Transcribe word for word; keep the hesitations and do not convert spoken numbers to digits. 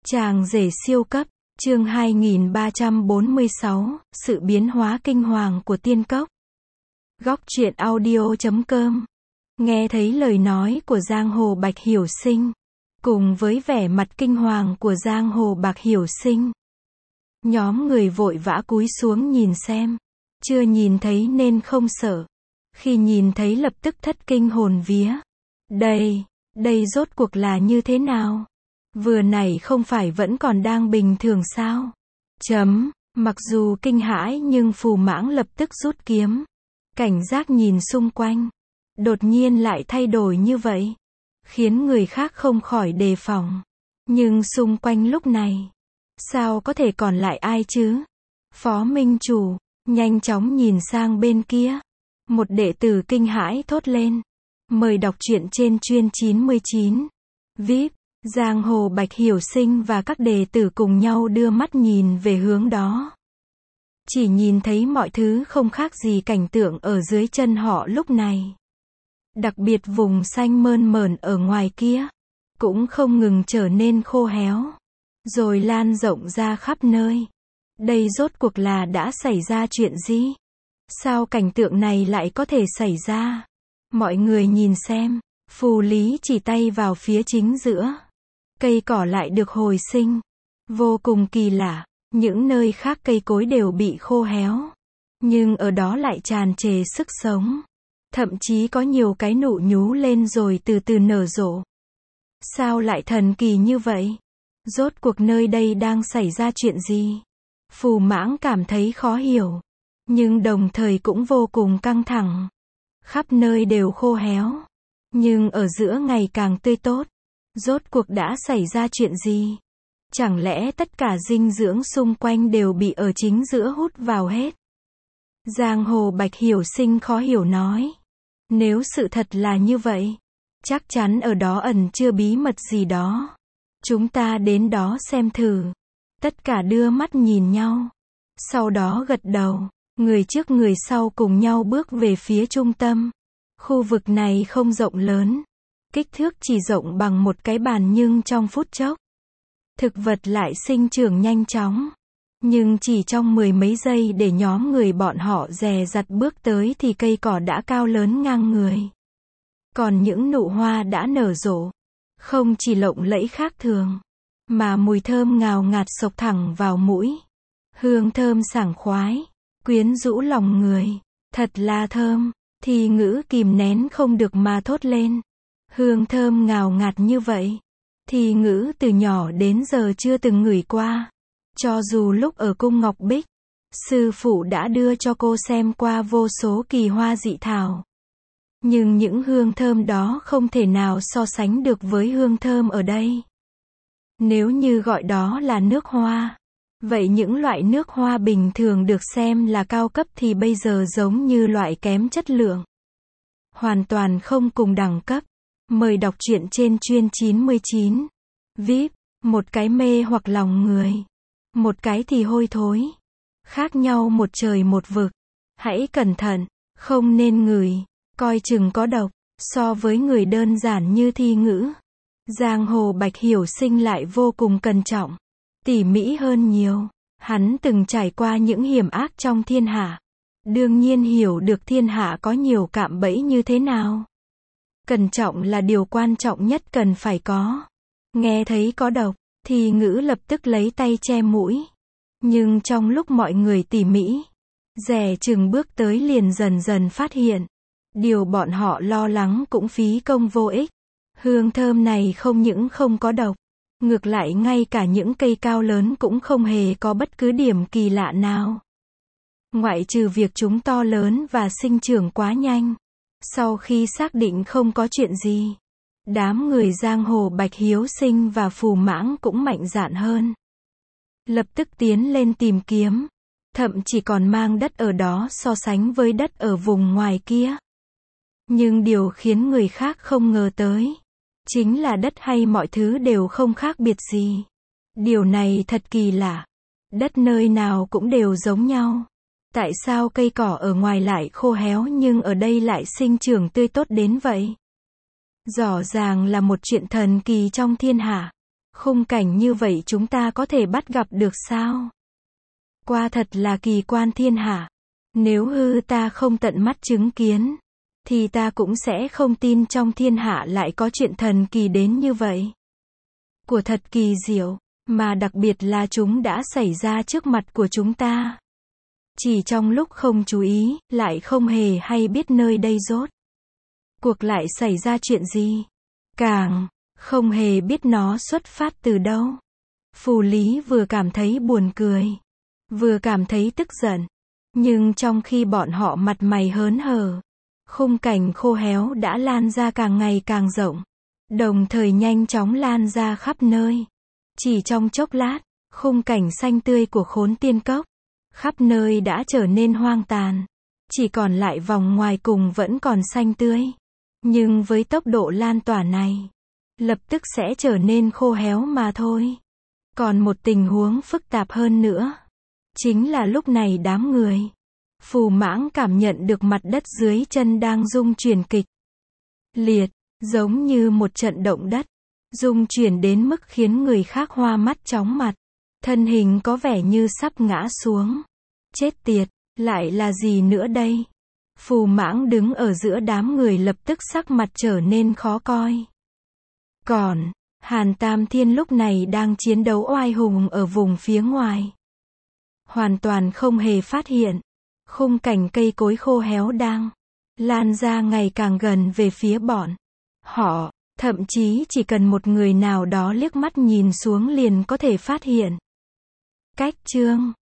Chàng rể siêu cấp, chương hai nghìn ba trăm bốn mươi sáu, sự biến hóa kinh hoàng của tiên cốc. Góc truyện audio chấm com. Nghe thấy lời nói của Giang Hồ Bạch Hiểu Sinh, cùng với vẻ mặt kinh hoàng của Giang Hồ Bạch Hiểu Sinh, nhóm người vội vã cúi xuống nhìn xem, chưa nhìn thấy nên không sợ, khi nhìn thấy lập tức thất kinh hồn vía. Đây, đây rốt cuộc là như thế nào? Vừa nãy không phải vẫn còn đang bình thường sao? Chấm, mặc dù kinh hãi nhưng Phù Mãng lập tức rút kiếm, cảnh giác nhìn xung quanh. Đột nhiên lại thay đổi như vậy, khiến người khác không khỏi đề phòng. Nhưng xung quanh lúc này, sao có thể còn lại ai chứ? Phó Minh Chủ, nhanh chóng nhìn sang bên kia. Một đệ tử kinh hãi thốt lên. Mời đọc truyện trên chuyên chín mươi chín. vê i pê, Giang Hồ Bạch Hiểu Sinh và các đệ tử cùng nhau đưa mắt nhìn về hướng đó. Chỉ nhìn thấy mọi thứ không khác gì cảnh tượng ở dưới chân họ lúc này. Đặc biệt vùng xanh mơn mởn ở ngoài kia, cũng không ngừng trở nên khô héo, rồi lan rộng ra khắp nơi. Đây rốt cuộc là đã xảy ra chuyện gì? Sao cảnh tượng này lại có thể xảy ra? Mọi người nhìn xem, Phù Lý chỉ tay vào phía chính giữa. Cây cỏ lại được hồi sinh. Vô cùng kỳ lạ, những nơi khác cây cối đều bị khô héo, nhưng ở đó lại tràn trề sức sống. Thậm chí có nhiều cái nụ nhú lên rồi từ từ nở rộ. Sao lại thần kỳ như vậy? Rốt cuộc nơi đây đang xảy ra chuyện gì? Phù Mãng cảm thấy khó hiểu, nhưng đồng thời cũng vô cùng căng thẳng. Khắp nơi đều khô héo, nhưng ở giữa ngày càng tươi tốt. Rốt cuộc đã xảy ra chuyện gì? Chẳng lẽ tất cả dinh dưỡng xung quanh đều bị ở chính giữa hút vào hết? Giang Hồ Bạch Hiểu Sinh khó hiểu nói. Nếu sự thật là như vậy, chắc chắn ở đó ẩn chứa bí mật gì đó. Chúng ta đến đó xem thử. Tất cả đưa mắt nhìn nhau, sau đó gật đầu, người trước người sau cùng nhau bước về phía trung tâm. Khu vực này không rộng lớn, kích thước chỉ rộng bằng một cái bàn, nhưng trong phút chốc, thực vật lại sinh trưởng nhanh chóng. Nhưng chỉ trong mười mấy giây để nhóm người bọn họ dè dặt bước tới thì cây cỏ đã cao lớn ngang người. Còn những nụ hoa đã nở rộ, không chỉ lộng lẫy khác thường, mà mùi thơm ngào ngạt xộc thẳng vào mũi. Hương thơm sảng khoái, quyến rũ lòng người, thật là thơm, thì ngữ kìm nén không được mà thốt lên. Hương thơm ngào ngạt như vậy, thì ngữ từ nhỏ đến giờ chưa từng ngửi qua. Cho dù lúc ở cung Ngọc Bích, sư phụ đã đưa cho cô xem qua vô số kỳ hoa dị thảo, nhưng những hương thơm đó không thể nào so sánh được với hương thơm ở đây. Nếu như gọi đó là nước hoa, vậy những loại nước hoa bình thường được xem là cao cấp thì bây giờ giống như loại kém chất lượng, hoàn toàn không cùng đẳng cấp. Mời đọc truyện trên chuyên chín mươi chín. vê i pê, một cái mê hoặc lòng người, một cái thì hôi thối. Khác nhau một trời một vực. Hãy cẩn thận, không nên ngửi, coi chừng có độc. So với người đơn giản như Thi Ngữ, Giang Hồ Bạch Hiểu Sinh lại vô cùng cẩn trọng, tỉ mỉ hơn nhiều. Hắn từng trải qua những hiểm ác trong thiên hạ, đương nhiên hiểu được thiên hạ có nhiều cạm bẫy như thế nào. Cẩn trọng là điều quan trọng nhất cần phải có. Nghe thấy có độc, Thi Ngữ lập tức lấy tay che mũi. Nhưng trong lúc mọi người tỉ mỉ, dè chừng bước tới liền dần dần phát hiện, điều bọn họ lo lắng cũng phí công vô ích. Hương thơm này không những không có độc, ngược lại ngay cả những cây cao lớn cũng không hề có bất cứ điểm kỳ lạ nào. Ngoại trừ việc chúng to lớn và sinh trưởng quá nhanh. Sau khi xác định không có chuyện gì, đám người Giang Hồ Bạch Hiếu Sinh và Phù Mãng cũng mạnh dạn hơn. Lập tức tiến lên tìm kiếm, thậm chỉ còn mang đất ở đó so sánh với đất ở vùng ngoài kia. Nhưng điều khiến người khác không ngờ tới, chính là đất hay mọi thứ đều không khác biệt gì. Điều này thật kỳ lạ. Đất nơi nào cũng đều giống nhau. Tại sao cây cỏ ở ngoài lại khô héo nhưng ở đây lại sinh trưởng tươi tốt đến vậy? Rõ ràng là một chuyện thần kỳ trong thiên hạ. Khung cảnh như vậy chúng ta có thể bắt gặp được sao? Quả thật là kỳ quan thiên hạ. Nếu hư ta không tận mắt chứng kiến, thì ta cũng sẽ không tin trong thiên hạ lại có chuyện thần kỳ đến như vậy. Của thật kỳ diệu, mà đặc biệt là chúng đã xảy ra trước mặt của chúng ta. Chỉ trong lúc không chú ý, lại không hề hay biết nơi đây rốt cuộc lại xảy ra chuyện gì. Càng không hề biết nó xuất phát từ đâu. Phù Lý vừa cảm thấy buồn cười, vừa cảm thấy tức giận. Nhưng trong khi bọn họ mặt mày hớn hở, khung cảnh khô héo đã lan ra càng ngày càng rộng, đồng thời nhanh chóng lan ra khắp nơi. Chỉ trong chốc lát, khung cảnh xanh tươi của Khốn Tiên Cốc, khắp nơi đã trở nên hoang tàn. Chỉ còn lại vòng ngoài cùng vẫn còn xanh tươi. Nhưng với tốc độ lan tỏa này, lập tức sẽ trở nên khô héo mà thôi. Còn một tình huống phức tạp hơn nữa. Chính là lúc này đám người Phù Mãng cảm nhận được mặt đất dưới chân đang rung chuyển kịch liệt, giống như một trận động đất, rung chuyển đến mức khiến người khác hoa mắt chóng mặt. Thân hình có vẻ như sắp ngã xuống. Chết tiệt, lại là gì nữa đây? Phù Mãng đứng ở giữa đám người lập tức sắc mặt trở nên khó coi. Còn Hàn Tam Thiên lúc này đang chiến đấu oai hùng ở vùng phía ngoài, hoàn toàn không hề phát hiện khung cảnh cây cối khô héo đang lan ra ngày càng gần về phía bọn họ. Thậm chí chỉ cần một người nào đó liếc mắt nhìn xuống liền có thể phát hiện. Cách chương